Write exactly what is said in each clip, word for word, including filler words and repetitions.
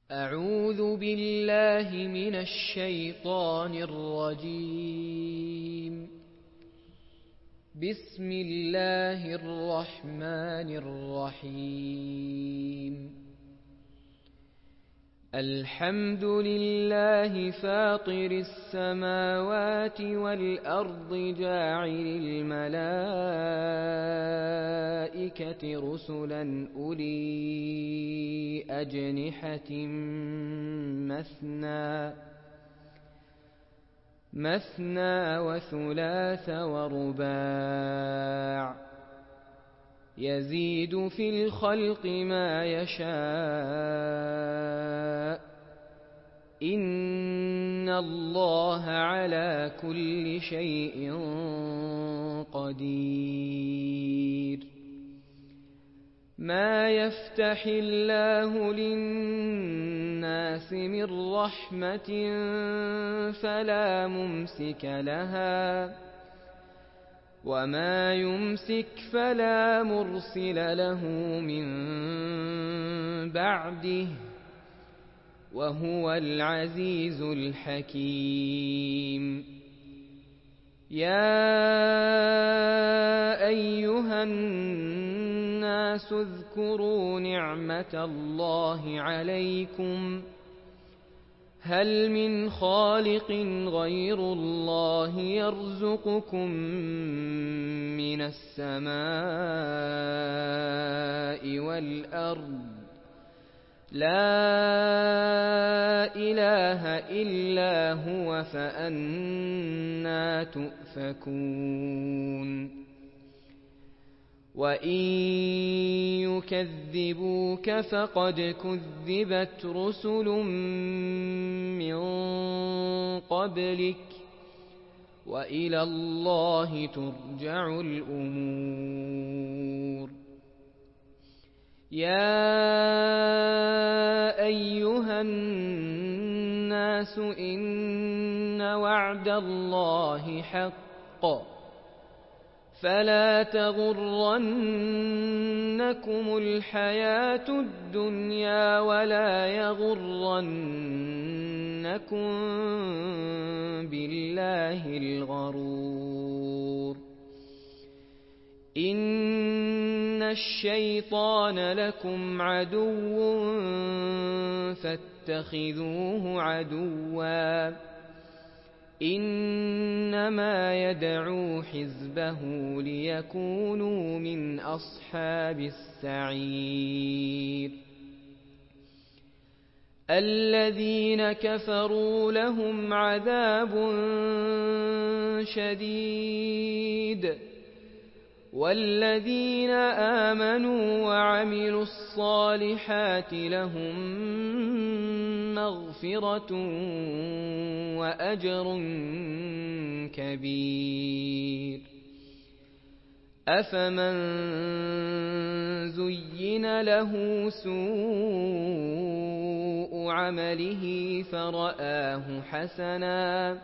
أعوذ بالله من الشيطان الرجيم. بسم الله الرحمن الرحيم. الحمد لله فاطر السماوات والأرض جاعل الملائكة رسلا أولي أجنحة مثنى مثنى وثلاث ورباع يزيد في الخلق ما يشاء إن الله على كل شيء قدير. ما يفتح الله للناس من رحمة فلا ممسك لها وما يمسك فلا مرسل له من بعده وهو العزيز الحكيم. يا أيها الناس اذكروا نعمة الله عليكم هل من خالق غير الله يرزقكم من السماء والأرض لا إله إلا هو فأنى تؤفكون. وإن يكذبوك فقد كذبت رسل من قبلك وإلى الله ترجع الأمور. يا أيها الناس إن وعد الله حق فلا تغرنكم الحياة الدنيا ولا يغرنكم بالله الغرور. إن الشيطان لكم عدو فاتخذوه عدوا إنما يدعو حزبه ليكونوا من أصحاب السعير. الذين كفروا لهم عذاب شديد والذين آمنوا وعملوا الصالحات لهم مغفرة وأجر كبير. أفمن زين له سوء عمله فرآه حسنا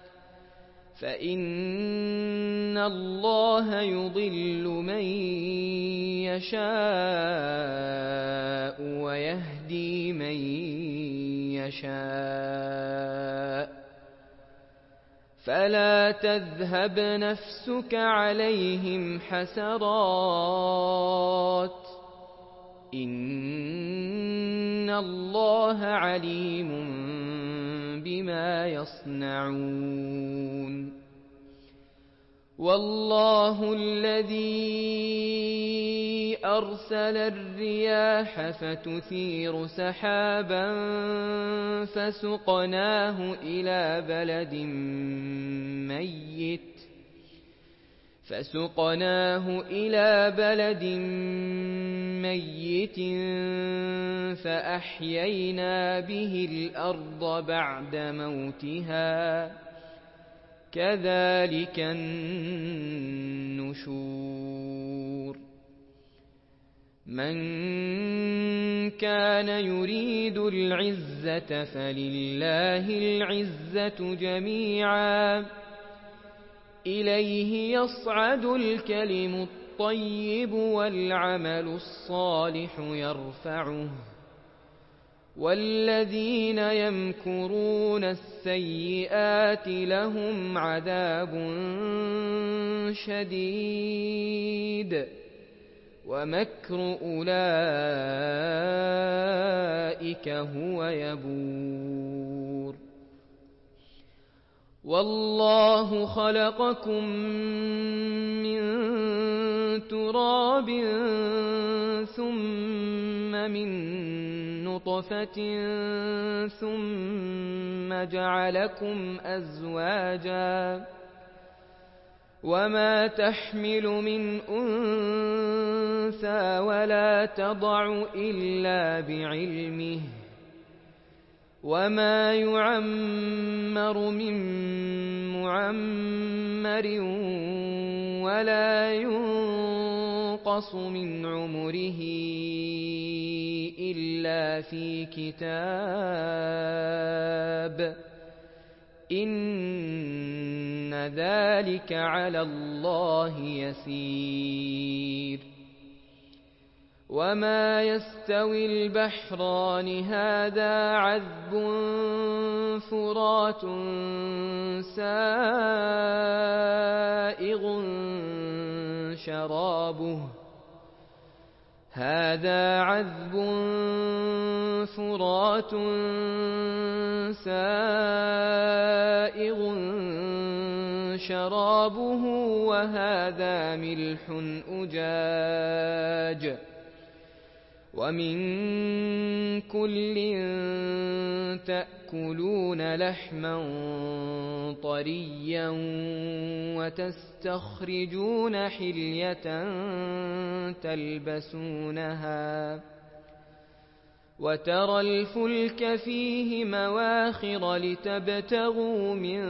فإن الله يضل من يشاء ويهدي من يشاء فلا تذهب نفسك عليهم حسرات إن الله عليم بما يصنعون. والله الذي أرسل الرياح فتثير سحابا فسقناه إلى بلد ميت فسقناه إلى بلد ميت فأحيينا به الأرض بعد موتها كذلك النشور. من كان يريد العزة فلله العزة جميعا إليه يصعد الكلم الطيب والعمل الصالح يرفعه والذين يمكرون السيئات لهم عذاب شديد ومكر أولئك هو يبور والله خلقكم من تراب ثم من نطفة ثم جعلكم أزواجا وما تحمل من أنثى ولا تضع إلا بعلمه وما يعمر من معمر ولا ينقص من عمره إلا في كتاب إن ذلك على الله يسير وما يستوي البحران هذا عذب فرات سائغ شرابه هذا عذب فرات سائغ شرابه وهذا ملح أجاج ومن كل تأكلون لحما طريا وتستخرجون حلية تلبسونها وترى الفلك فيه مواخر لتبتغوا من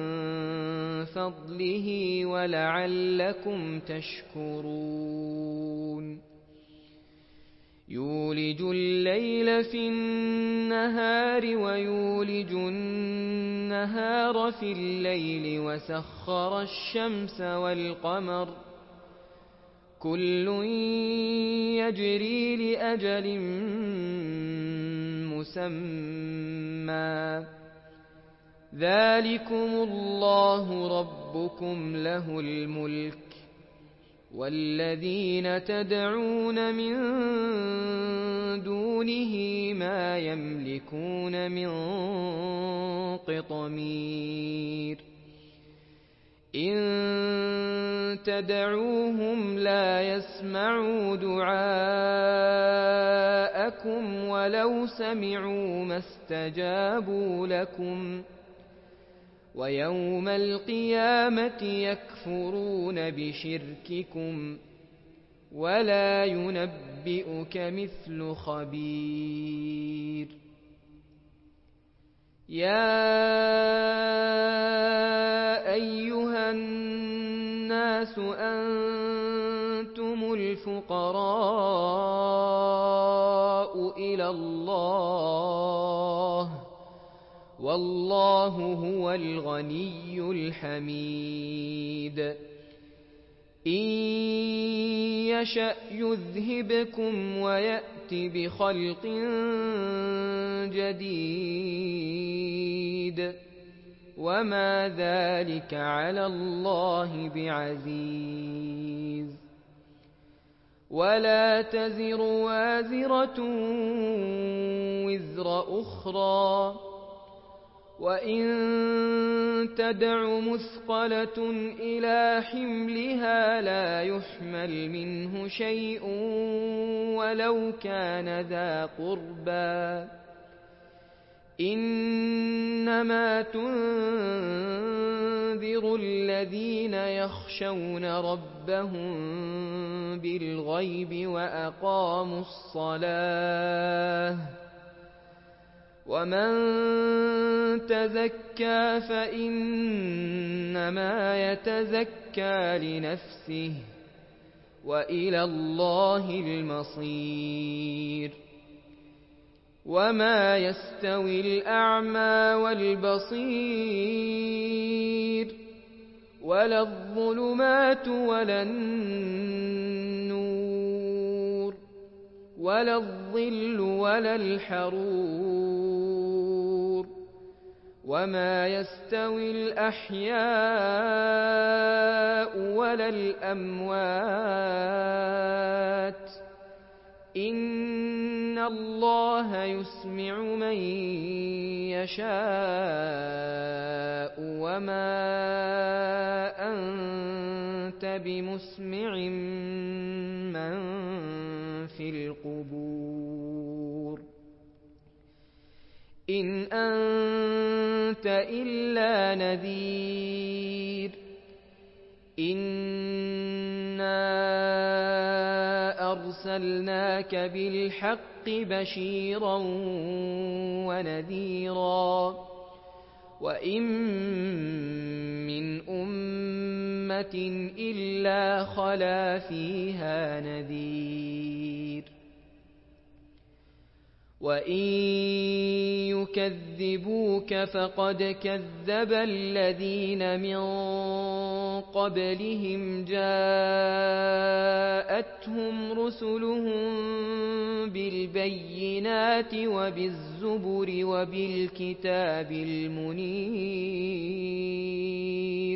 فضله ولعلكم تشكرون يولج الليل في النهار ويولج النهار في الليل وسخر الشمس والقمر كل يجري لأجل مسمى ذلكم الله ربكم له الملك والذين تدعون من دونه ما يملكون من قطمير إن تدعوهم لا يسمعوا دعاءكم ولو سمعوا ما استجابوا لكم ويوم القيامة يكفرون بشرككم ولا ينبئك مثل خبير يا أيها الناس أنتم الفقراء إلى الله والله هو الغني الحميد إن يشأ يذهبكم ويأت بخلق جديد وما ذلك على الله بعزيز ولا تزر وازرة وزر أخرى وإن تدع مثقلة إلى حملها لا يحمل منه شيء ولو كان ذا قربى إنما تنذر الذين يخشون ربهم بالغيب وأقاموا الصلاة ومن تزكى فإنما يتزكى لنفسه وإلى الله المصير وما يستوي الأعمى والبصير ولا الظلمات ولا النور ولا الظل ولا الحرور وما يستوي الأحياء ولا الأموات إن الله يسمع من يشاء وما أنت بمسمع من في القبور إن أنت إلا نذير إنا أرسلناك بالحق بشيرا ونذيرا وإن من أمة إلا خلا فيها نذير وإن يكذبوك فقد كذب الذين من قبلهم جاءتهم رسلهم بالبينات وبالزبر وبالكتاب المنير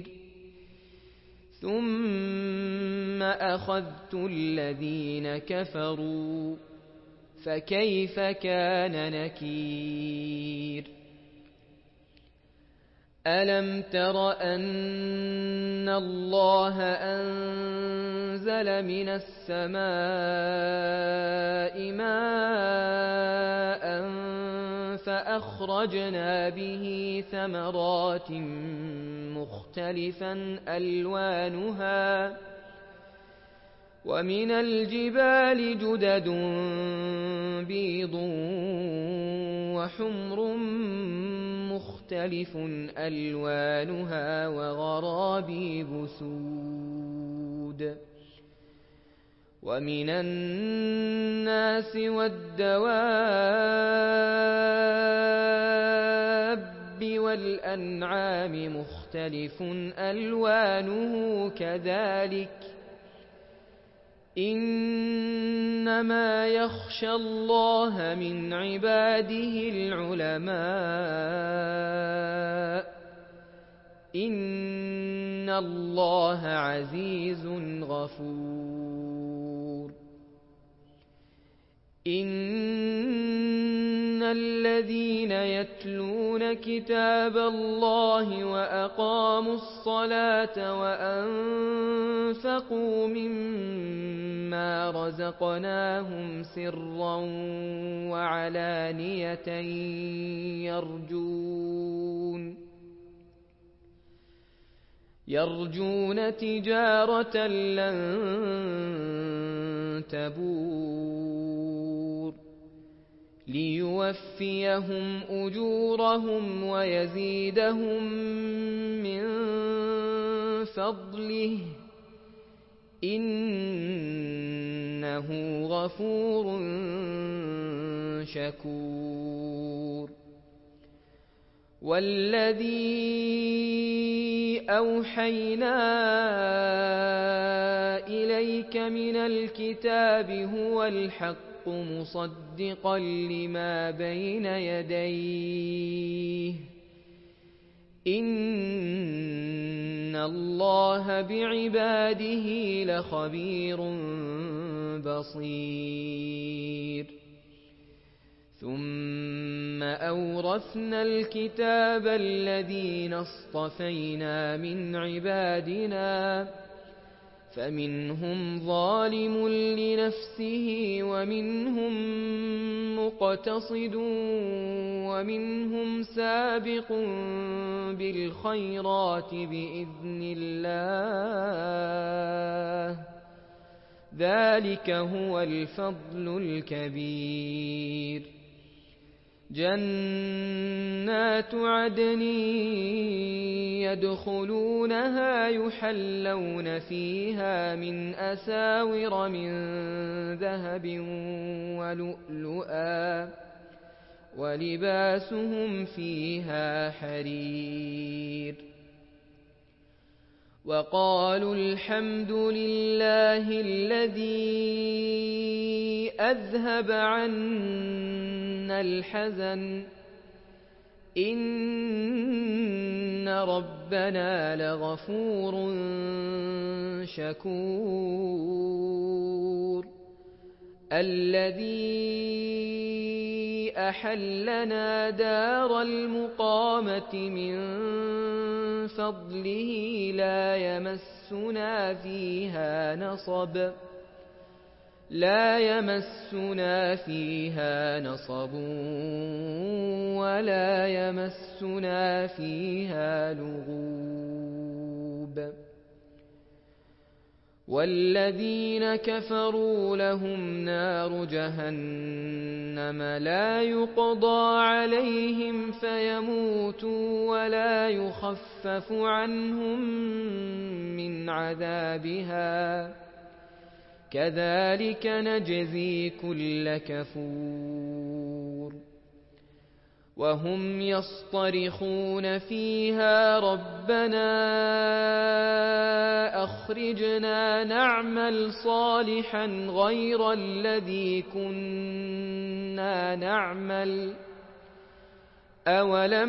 ثم أخذت الذين كفروا فكيف كان نكير ألم تر أن الله أنزل من السماء ماء فأخرجنا به ثمرات مختلفا ألوانها ومن الجبال جدد بيض وحمر مختلف ألوانها وغرابيب سود ومن الناس والدواب والأنعام مختلف ألوانه كذلك إنما يخشى الله من عباده العلماء إن الله عزيز غفور إن الذين يتلون كتاب الله وأقاموا الصلاة وأنفقوا مما رزقناهم سرا وعلانية يرجون يرجون تجارة لن تبور ليوفيهم أجورهم ويزيدهم من فضله إنه غفور شكور والذي أوحينا إليك من الكتاب هو الحق مصدقا لما بين يديه إن الله بعباده لخبير بصير ثم أورثنا الكتاب الذين اصطفينا من عبادنا فمنهم ظالم لنفسه ومنهم مقتصد ومنهم سابق بالخيرات بإذن الله ذلك هو الفضل الكبير جنات عدن يدخلونها يحلون فيها من أساور من ذهب ولؤلؤا ولباسهم فيها حرير وقالوا الحمد لله الذي أذهب عنا الحزن إن ربنا لغفور شكور الذي أحلنا دار المقامة من فضله لا يمسنا فيها نصب لا يمسنا فيها نصب ولا يمسنا فيها لغوب والذين كفروا لهم نار جهنم لا يقضى عليهم فيموتوا ولا يخفف عنهم من عذابها كذلك نجزي كل كفور وهم يصطرخون فيها ربنا أخرجنا نعمل صالحا غير الذي كنا نعمل أولم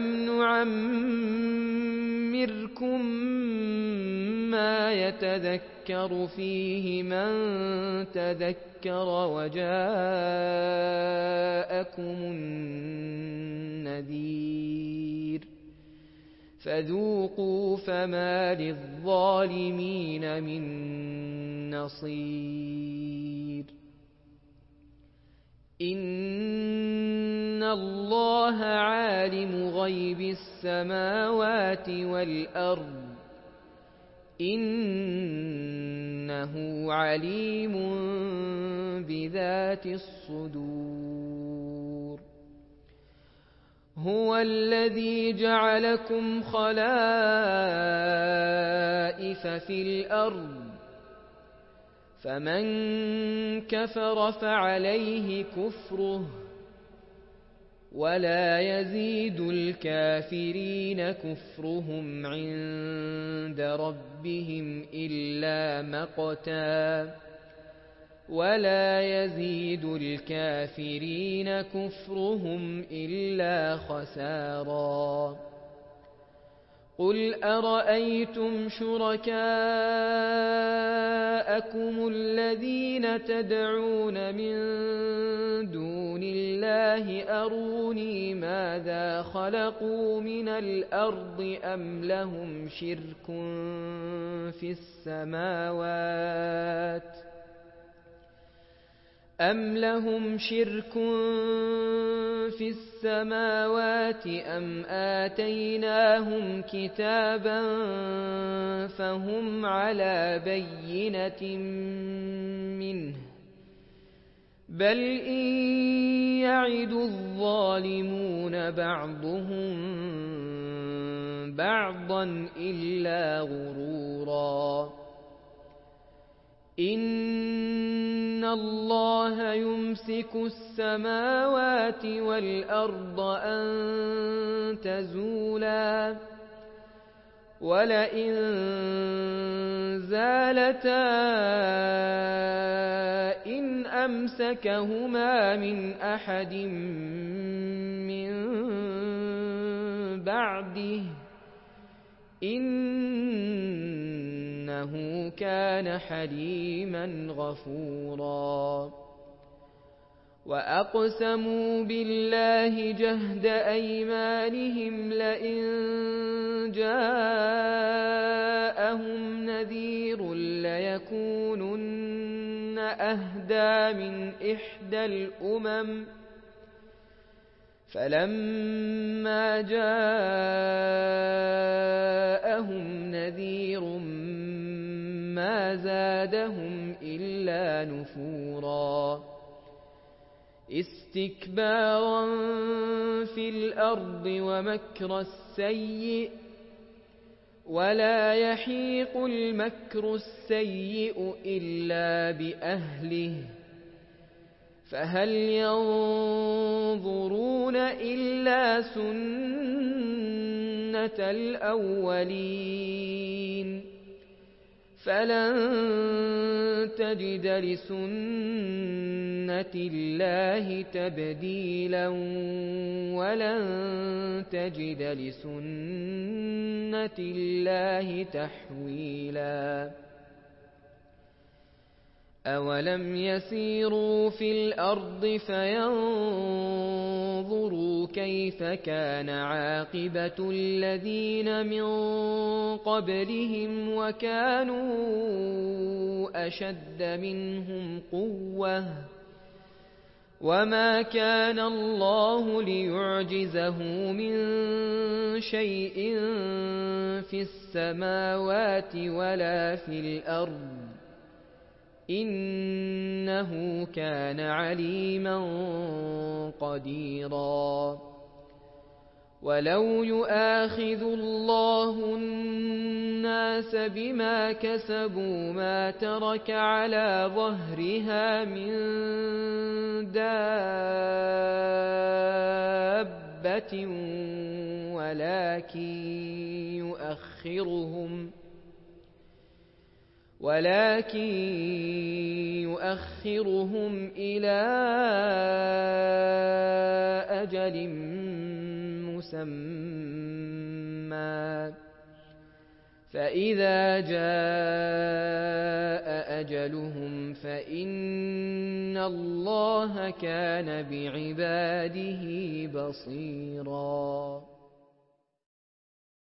نعمركم ما يتذكر فيه من تذكر وجاءكم النذير فذوقوا فما للظالمين من نصير إن الله عالم غيب السماوات والأرض إنه عليم بذات الصدور هو الذي جعلكم خلائف في الأرض فمن كفر فعليه كفره ولا يزيد الكافرين كفرهم عند ربهم إلا مقتا ولا يزيد الكافرين كفرهم إلا خسارا قل أرأيتم شركاءكم الذين تدعون من دون الله أروني ماذا خلقوا من الأرض أم لهم شرك في السماوات أم لهم شرك في السماوات أم آتيناهم كتابا فهم على بينة منه بل إن يعد الظالمون بعضهم بعضا إلا غرورا إن الله يمسك السماوات والأرض أن تزولا ولئن زالتا إن أمسكهما من أحد من بعده إنه كان حليما غفورا وأقسموا بالله جهد أيمانهم لئن جاءهم نذير ليكونن أهدى من إحدى الأمم فلما جاءهم نذير ما زادهم إلا نفورا استكبارا في الأرض ومكر السيء ولا يحيق المكر السيء إلا بأهله فهل ينظرون إلا سنة الأولين فلن تجد لسنة الله تبديلا ولن تجد لسنة الله تحويلا أولم يسيروا في الأرض فينظروا كيف كان عاقبة الذين من قبلهم وكانوا أشد منهم قوة وما كان الله ليعجزه من شيء في السماوات ولا في الأرض إنه كان عليما قديرا ولو يؤاخذ الله الناس بما كسبوا ما ترك على ظهرها من دابة ولكن يؤخرهم ولكن يؤخرهم إلى أجل مسمى فإذا جاء أجلهم فإن الله كان بعباده بصيراً